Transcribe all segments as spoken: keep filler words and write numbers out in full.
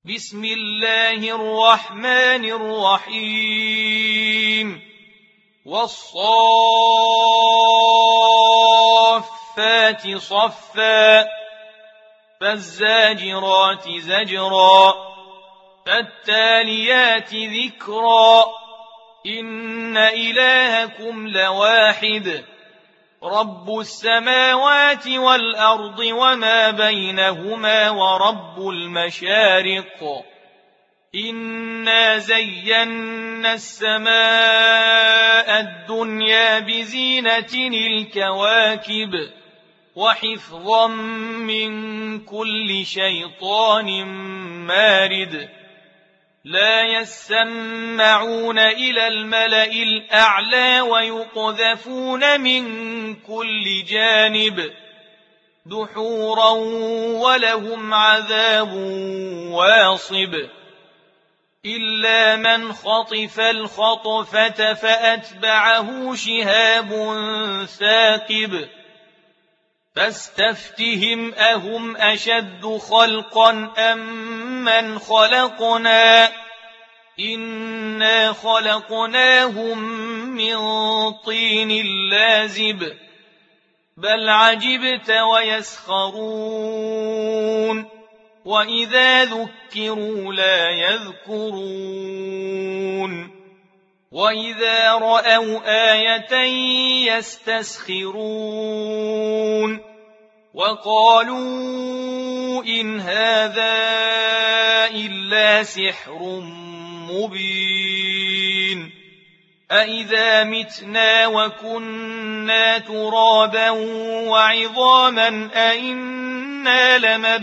بسم الله الرحمن الرحيم والصافات صفا فالزاجرات زجرا فالتاليات ذكرا إن إلهكم لواحد رب السماوات والأرض وما بينهما ورب المشارق إنا زينا السماء الدنيا بزينة الكواكب وحفظا من كل شيطان مارد لا يسمعون إلى الملأ الأعلى ويقذفون من كل جانب دحورا ولهم عذاب واصب إلا من خطف الخطفة فأتبعه شهاب ثاقب فاستفتهم أهم أشد خلقا أم من خلقنا إنا خلقناهم من طين لازب بل عجبت ويسخرون وإذا ذكروا لا يذكرون وإذا رأوا آية يستسخرون وقالوا إن هذا إلا سحر مبين أإذا متنا وكنا ترابا وعظاما أإنا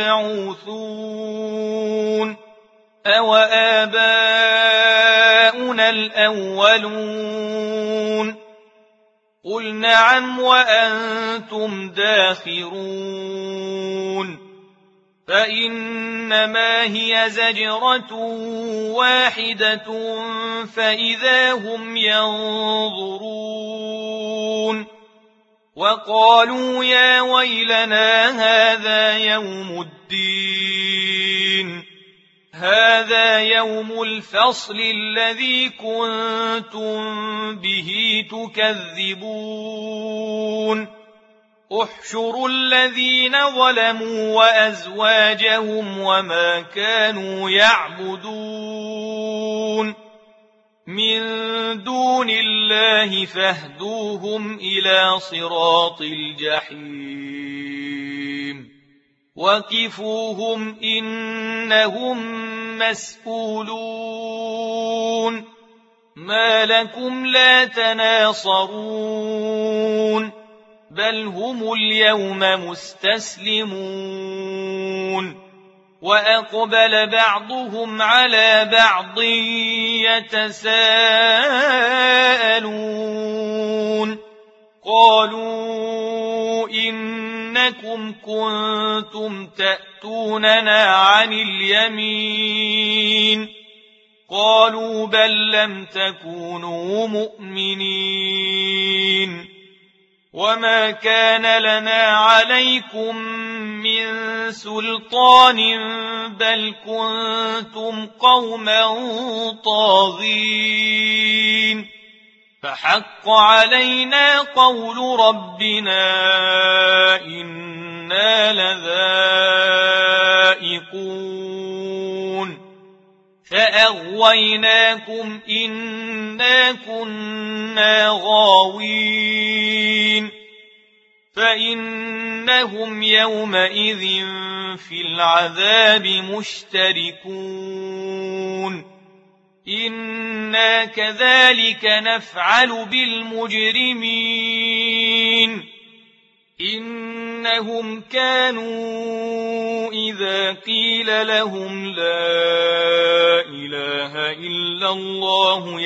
لمبعوثون أوآباؤنا الأولون قل نعم وأنتم داخرون فإنما هي زجرة واحدة فإذا هم ينظرون وقالوا يا ويلنا هذا يوم الدين هذا يوم الفصل الذي كنتم به تكذبون احشروا الذين ظلموا وأزواجهم وما كانوا يعبدون من دون الله فاهدوهم إلى صراط الجحيم وقفوهم إنهم مسئولون ما لكم لا تناصرون بل هم اليوم مستسلمون وأقبل بعضهم على بعض يتساءلون قالوا إنكم كنتم تأتوننا عن اليمين قالوا بل لم تكونوا مؤمنين وما كان لنا عليكم من سلطان بل كنتم قوما طاغين فحق علينا قول ربنا إنا لذائقون فأغويناكم إنا كنا غاوين فإنهم يومئذ في العذاب مشتركون إنا كذلك نفعل بالمجرمين إنهم كانوا إذا قيل لهم لا إله إلا الله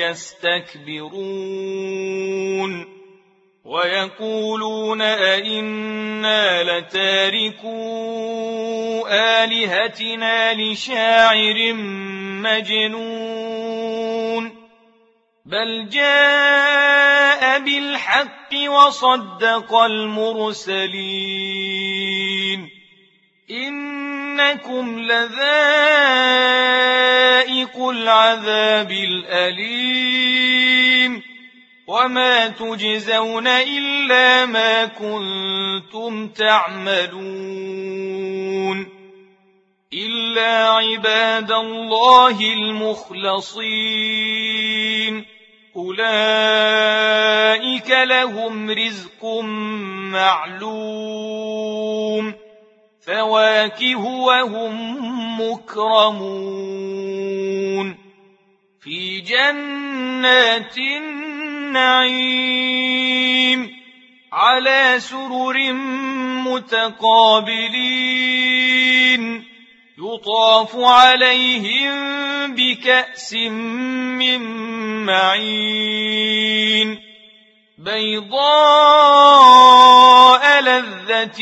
يستكبرون ويقولون أئنا لتاركو آلهتنا لشاعر مجنون بل جاء بالحق وصدق المرسلين إنكم لذائقون وما تجزون إلا ما كنتم تعملون إلا عباد الله المخلصين أولئك لهم رزق معلوم فواكه وهم مكرمون في جنات النعيم على سرر متقابلين يطاف عليهم بكأس من معين بيضاء لذة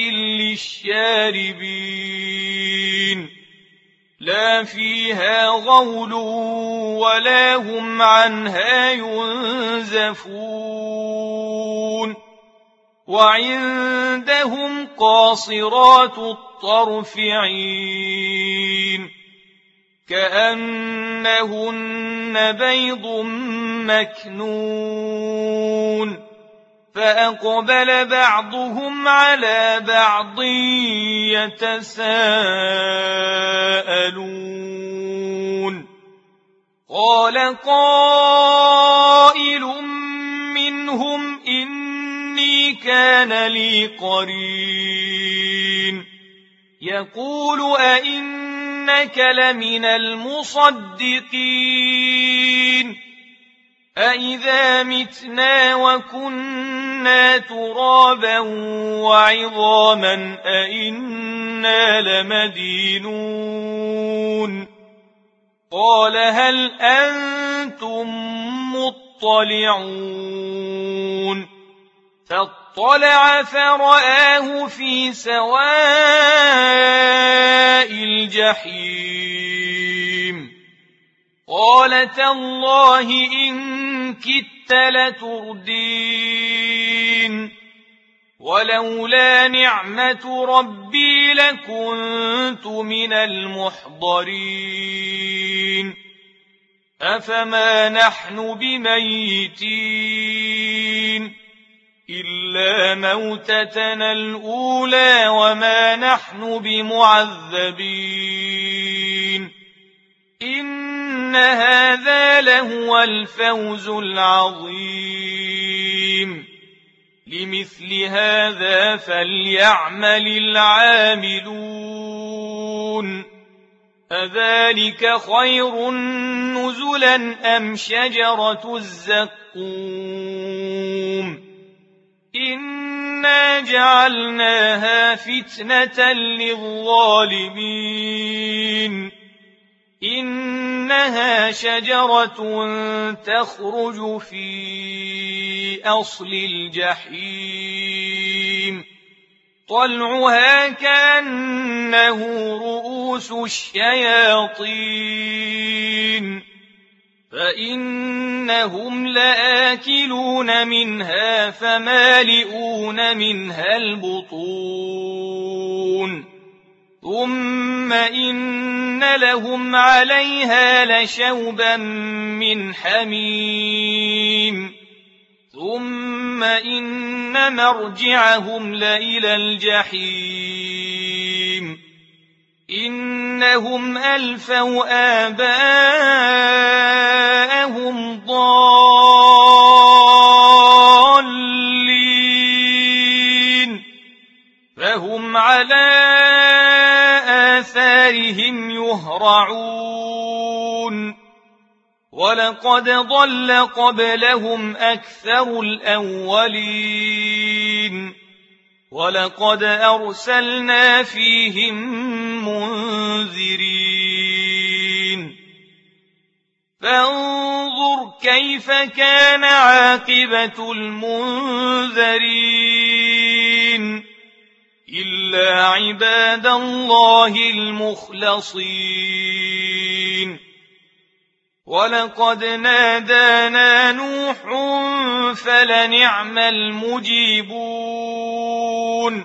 للشاربين لا فيها غول ولا هم عنها ينزفون وعندهم قاصرات الطرف عين كأنهن بيض مكنون فأقبل بعضهم على بعض يتساءلون قال قائل منهم إني كان لي قرين يقول أئنك لمن المصدقين أئذا متنا وكنا ترابا وعظاما أئنا لمدينون قال هل أنتم مطلعون فاطلع فرآه في سواء الجحيم قال تالله إن كدت لتردين ولولا نعمة ربي لكنت من المحضرين أفما نحن بميتين إلا موتتنا الأولى وما نحن بمعذبين إن هذا لهو الفوز العظيم لمثل هذا فليعمل العاملون أذلك خير نزلا أم شجرة الزقوم إنا جعلناها فتنة للظالمين إنها شجرة تخرج في أصل الجحيم طلعها كأنه رؤوس الشياطين فإنهم لآكلون منها فمالئون منها البطون ثم إن لهم عليها لشوبا من حميم ثم إن مرجعهم لإلى الجحيم إنهم ألفوا آباءهم ضالين فهم على آثارهم يهرعون ولقد ضل قبلهم أكثر الأولين ولقد أرسلنا فيهم منذرين فانظر كيف كان عاقبة المنذرين إلا عباد الله المخلصين ولقد نادانا نوح فلنعم المجيبون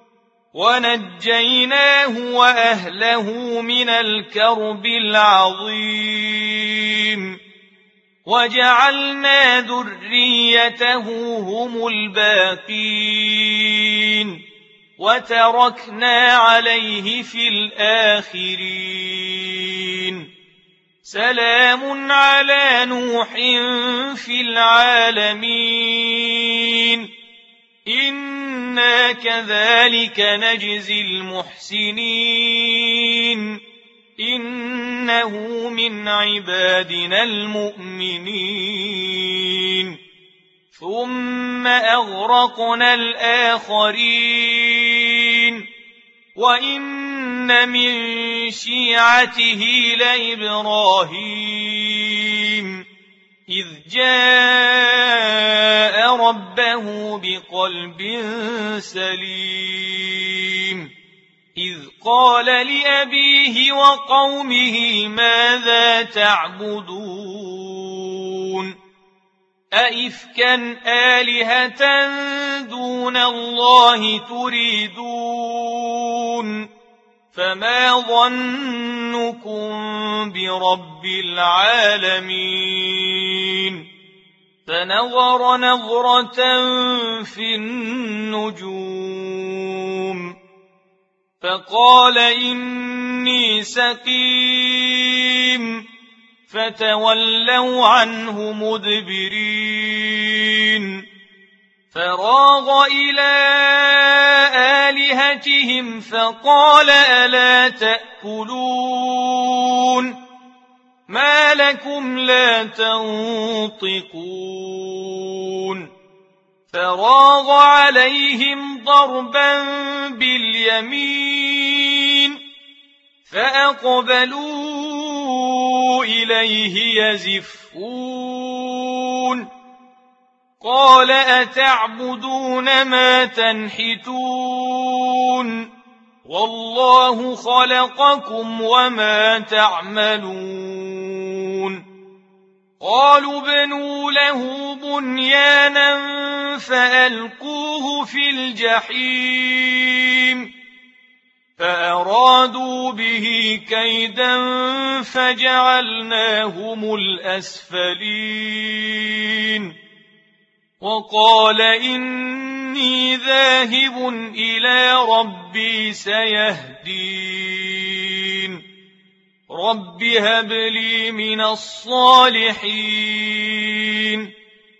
ونجيناه وأهله من الكرب العظيم وجعلنا ذريته هم الباقين وتركنا عليه في الآخرين سلام على نوح في العالمين إنا كذلك نجزي المحسنين إنه من عبادنا المؤمنين ثم أغرقنا الآخرين وإن من شيعته لإبراهيم إذ جاء ربه بقلب سليم إذ قال لأبيه وقومه ماذا تعبدون أئفكا آلهة دون الله تريدون فما ظنكم برب العالمين فنظر نظرة في النجوم فقال إني سقيم فتولوا عنه مدبرين فراغ إلى آلهتهم فقال ألا تأكلون ما لكم لا تنطقون فراغ عليهم ضربا باليمين فأقبلوا إليه يزفون قال أتعبدون ما تنحتون والله خلقكم وما تعملون قالوا ابنوا له بنيانا فألقوه في الجحيم فأرادوا به كيدا فجعلناهم الأسفلين وقال إني ذاهب إلى ربي سيهدين رب هب لي من الصالحين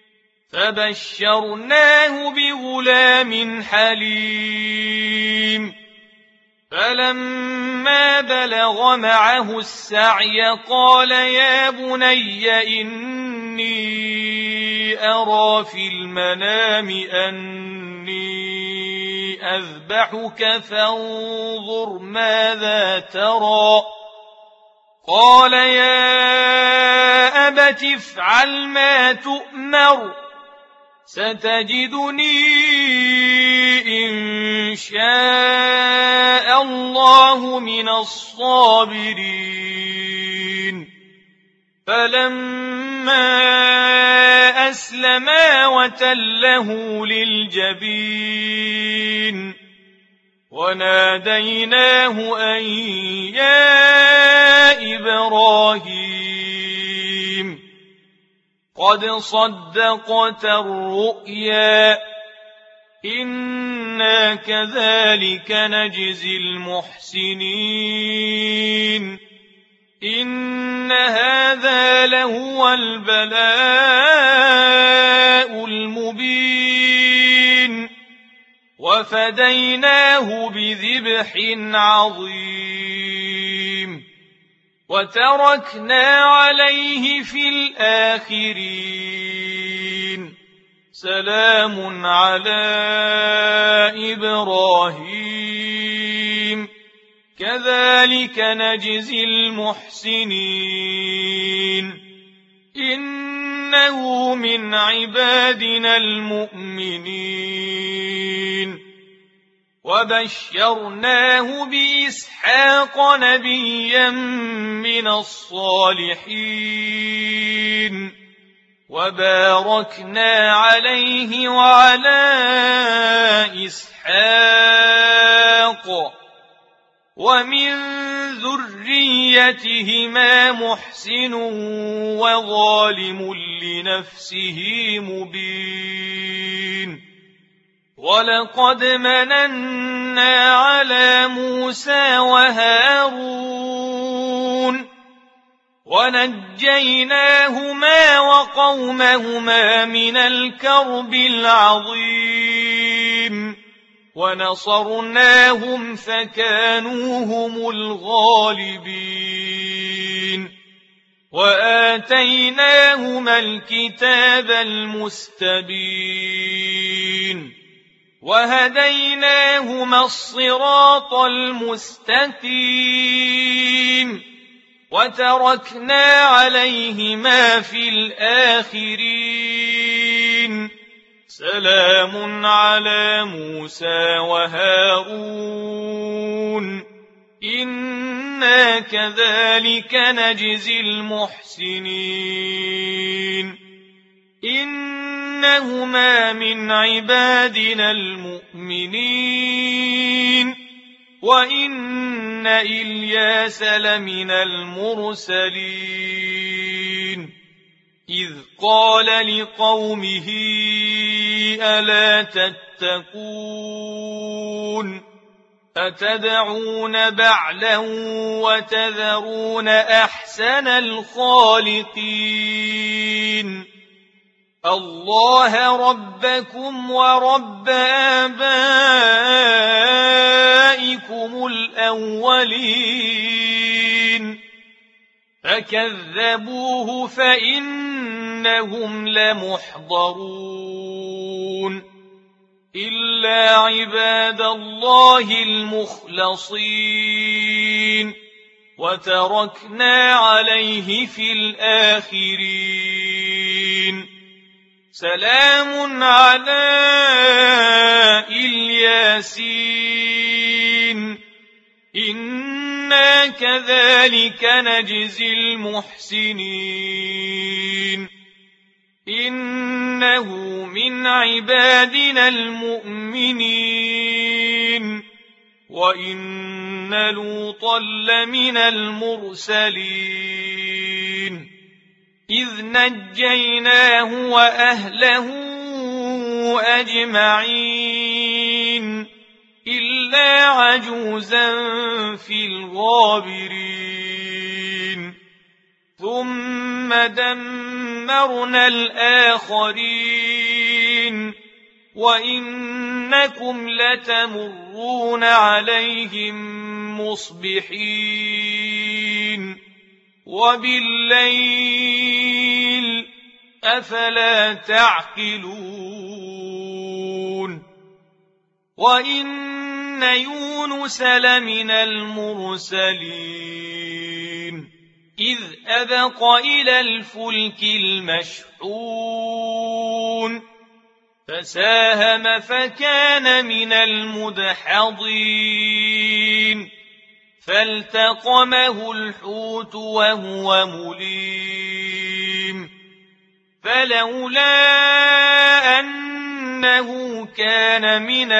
فبشرناه بغلام حليم فلما بلغ معه السعي قال يا بني إني أرى في المنام أني أذبحك فانظر ماذا ترى قال يا أبت افعل ما تؤمر ستجدني إن شاء الله من الصابرين فلما أسلما وتله للجبين وناديناه أن يا إبراهيم قد صدقت الرؤيا إنا كذلك نجزي المحسنين إن هذا لهو البلاء المبين وفديناه بذبح عظيم وتركنا عليه في الآخرين سلام على إبراهيم كذلك نجزي المحسنين إنه من عبادنا المؤمنين وبشرناه بإسحاق نبيا من الصالحين وباركنا عليه وعلى إسحاق ومن ذريتهما محسن وظالم لنفسه مبين ولقد مننا على موسى وهارون ونجيناهما وقومهما من الكرب العظيم ونصرناهم فكانوا هم الغالبين وآتيناهما الكتاب المستبين وهديناهما الصراط المستقيم وتركنا عليهما في الآخرين سلام على موسى وهارون إنا كذلك نجزي المحسنين إنهما من عبادنا المؤمنين وإن إلياس لمن المرسلين إذ قال لقومه ألا تتقون أتدعون بعلا وتذرون أحسن الخالقين الله ربكم ورب آبائكم الأولين فكذبوه فإنهم لمحضرون إلا عباد الله المخلصين وتركنا عليه في الآخرين سلام على الياسين إنا كذلك نجزي المحسنين إنه من عبادنا المؤمنين وإن لوطا لمن المرسلين إذ نجيناه وأهله أجمعين إلا عجوزا في الغابرين ثم دمرنا الآخرين وإنكم لتمرون عليهم مصبحين وبالليل أفلا تعقلون وإن يونس لمن المرسلين إذ أبق إلى الفلك المشحون فساهم فكان من المدحضين فالتقمه الحوت وهو مليم فلولا أنه كان من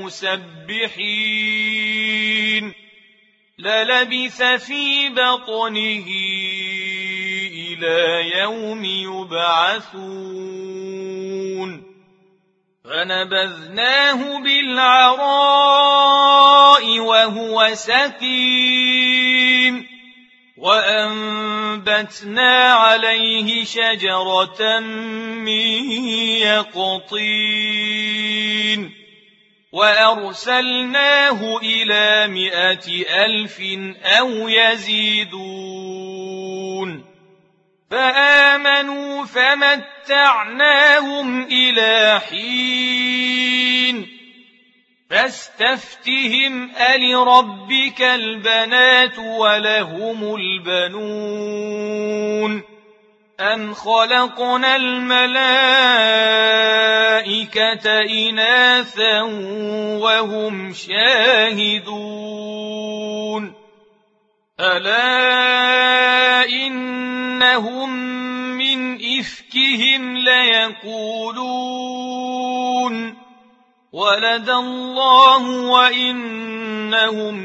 المسبحين للبث في بطنه إلى يوم يبعثون فنبذناه بالعراء وهو سقيم وأنبتنا عليه شجرة من يقطين وأرسلناه إلى مائة ألف أو يزيدون فآمنوا فمتعناهم إلى حين فاستفتهم ألربك البنات ولهم البنون أم خلقنا الملائكة إناثا وهم شاهدون ألا إنهم من إفكهم ليقولون ولد الله وإنهم إنهم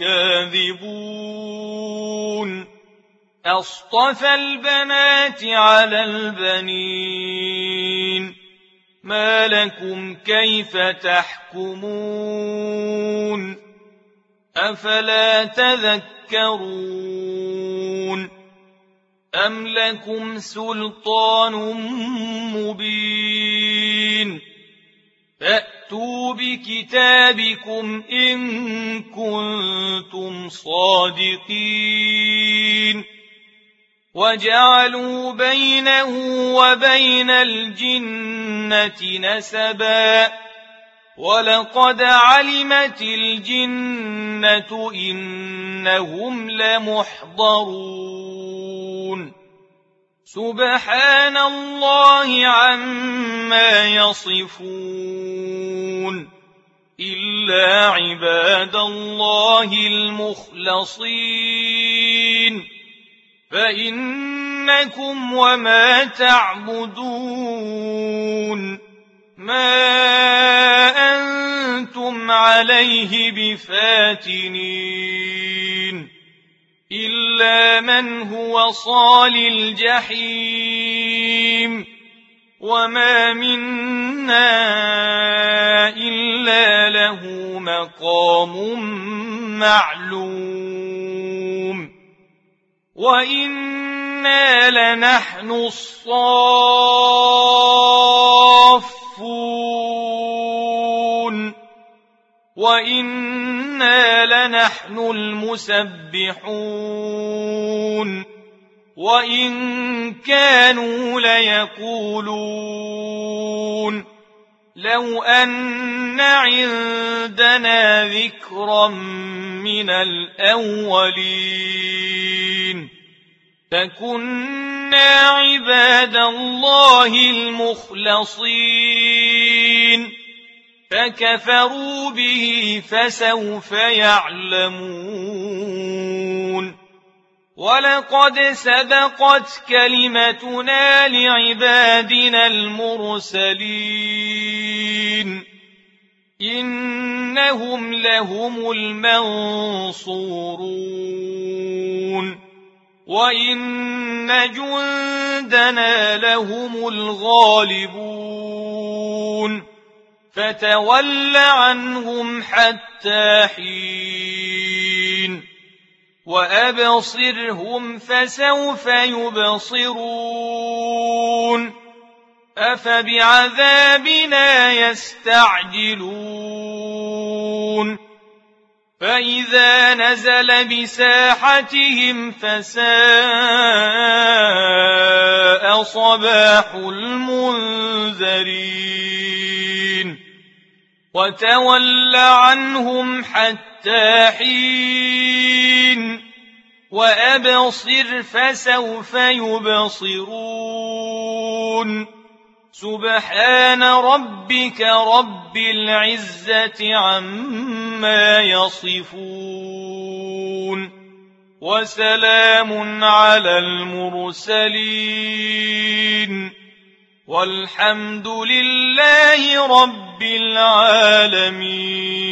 لكاذبون أصطفى البنات على البنين ما لكم كيف تحكمون أفلا تذكرون أم لكم سلطان مبين فأتوا بكتابكم إن كنتم صادقين وجعلوا بينه وبين الجنة نسبا ولقد علمت الجنة إنهم لمحضرون سبحان الله عما يصفون إلا عباد الله المخلصين فإنكم وما تعبدون ما أنتم عليه بفاتنين إلا من هو صال الجحيم وما منا إلا له مقام معلوم وإنا لنحن الصافون وإنا لنحن المسبحون وإن كانوا ليقولون لو أن عندنا ذكرا من الأولين فكنا عباد الله المخلصين فكفروا به فسوف يعلمون ولقد سبقت كلمتنا لعبادنا المرسلين إنهم لهم المنصورون وإن جندنا لهم الغالبون فتول عنهم حتى حين وأبصرهم فسوف يبصرون أفبعذابنا يستعجلون فإذا نزل بساحتهم فساء صباح المنذرين وتول عنهم حتى حين وأبصر فسوف يبصرون سبحان ربك رب العزة عما يصفون وسلام على المرسلين والحمد لله رب العالمين.